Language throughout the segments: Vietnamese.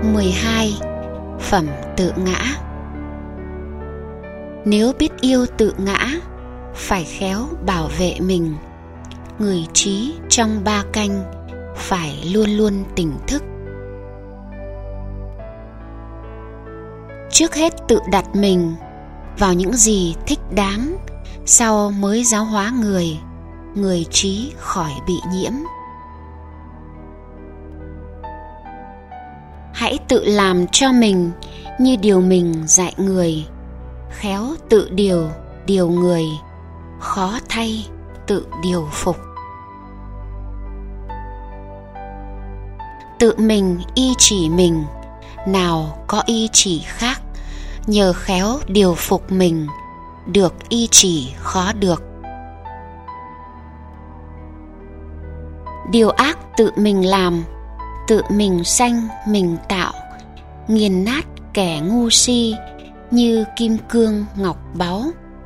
12. Phẩm tự ngã. Nếu biết yêu tự ngã, phải khéo bảo vệ mình. Người trí trong ba canh phải luôn luôn tỉnh thức. Trước hết tự đặt mình vào những gì thích đáng, sau mới giáo hóa người trí khỏi bị nhiễm. Hãy tự làm cho mình như điều mình dạy người, khéo tự điều người, khó thay tự điều phục. Tự mình y chỉ mình, nào có y chỉ khác, nhờ khéo điều phục mình, được y chỉ khó được. Điều ác tự mình làm, tự mình sanh mình tạo, nghiền nát kẻ ngu si như kim cương ngọc báu.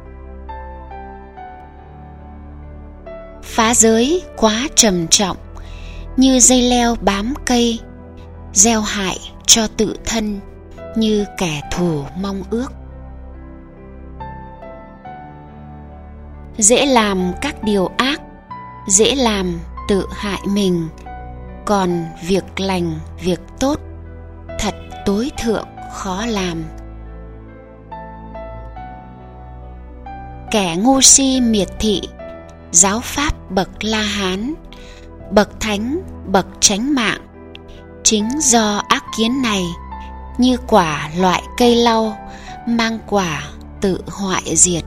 Phá giới quá trầm trọng, như dây leo bám cây, gieo hại cho tự thân như kẻ thù mong ước. Dễ làm các điều ác, dễ làm tự hại mình, còn việc lành, việc tốt thật tối thượng khó làm. Kẻ ngu si miệt thị, giáo pháp bậc La Hán, bậc thánh, bậc chánh mạng, chính do ác kiến này, như quả loại cây lau, mang quả tự hoại diệt.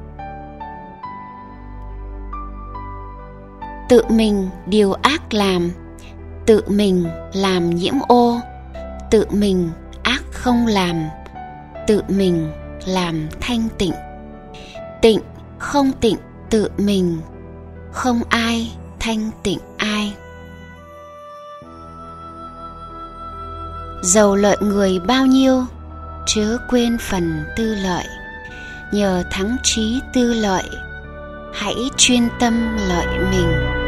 Tự mình điều ác làm, tự mình làm nhiễm ô, tự mình ác không làm, tự mình làm thanh tịnh. Tịnh không tịnh tự mình, không ai thanh tịnh ai. Dầu lợi người bao nhiêu, chớ quên phần tư lợi. Nhờ thắng trí tư lợi, hãy chuyên tâm lợi mình.